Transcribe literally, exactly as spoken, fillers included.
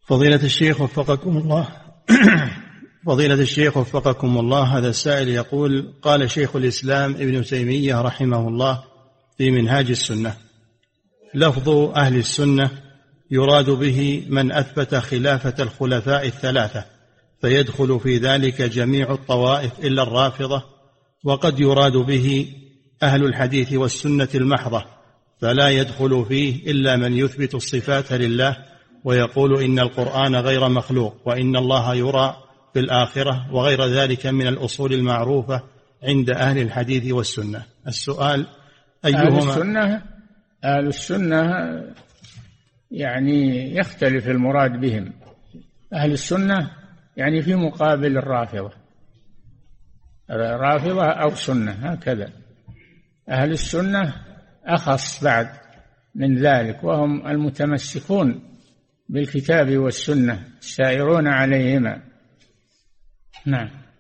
فضيلة الشيخ وفقكم الله فضيلة الشيخ وفقكم الله، هذا السائل يقول: قال شيخ الإسلام ابن تيمية رحمه الله في منهاج السنة: لفظ أهل السنة يراد به من أثبت خلافة الخلفاء الثلاثة، فيدخل في ذلك جميع الطوائف إلا الرافضة، وقد يراد به أهل الحديث والسنة المحضة، فلا يدخل فيه إلا من يثبت الصفات لله ويقول إن القرآن غير مخلوق وإن الله يرى في الآخرة وغير ذلك من الأصول المعروفة عند أهل الحديث والسنة. السؤال: أيهما؟ أهل السنة أهل السنة يعني يختلف المراد بهم. أهل السنة يعني في مقابل الرافضة، رافضة أو سنة هكذا. أهل السنة أخص بعد من ذلك، وهم المتمسكون بالكتاب والسنة السائرون عليهما. نعم.